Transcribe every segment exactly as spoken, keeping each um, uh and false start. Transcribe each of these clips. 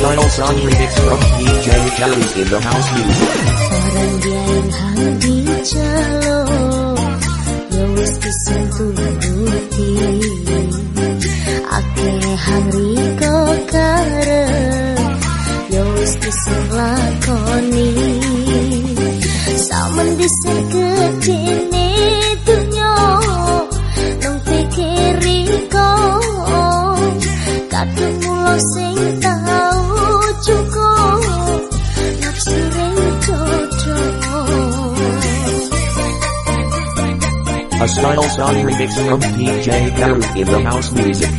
style song remix from D J Kelly's in the house music. Orang dia yang hang dicalo, ya wis disentuh turuti. Akeh hang riko karep, ya wis diselakoni. Samen disen gedene dunyo, nang pikiri kok kadung mulo sing tau cukup nafsu ring cocok. A style song remix from D J Kelly in the house music.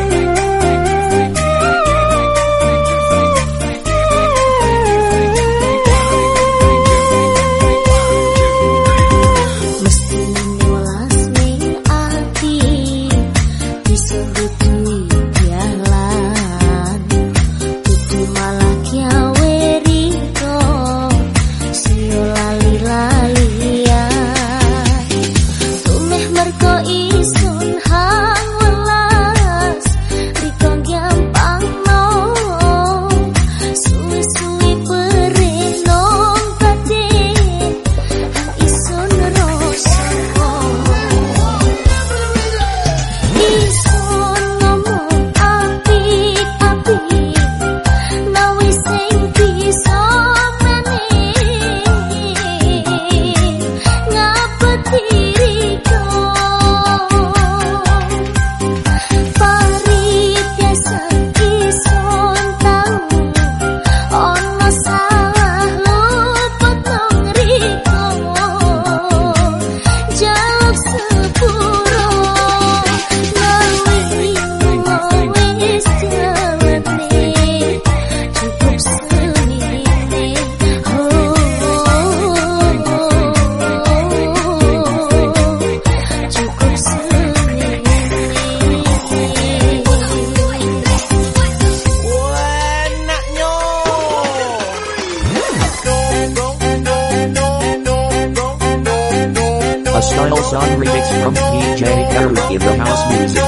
A style song remix from D J Kelly in the house music.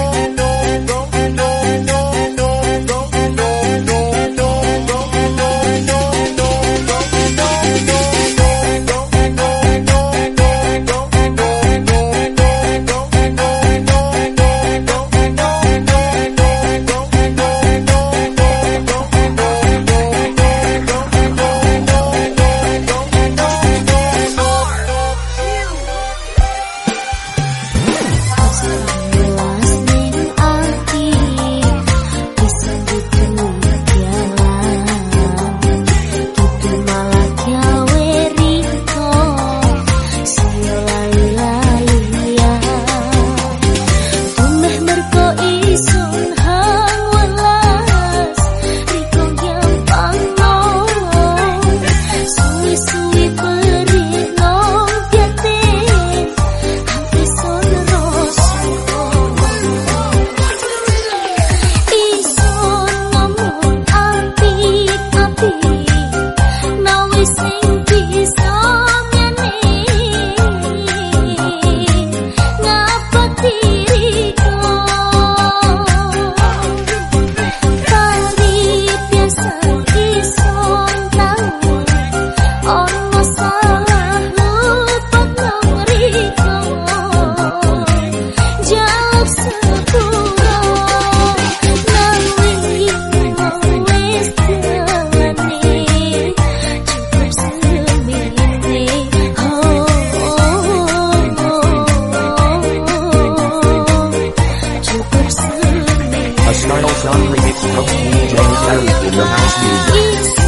A style song remix from D J Kelly in the house music.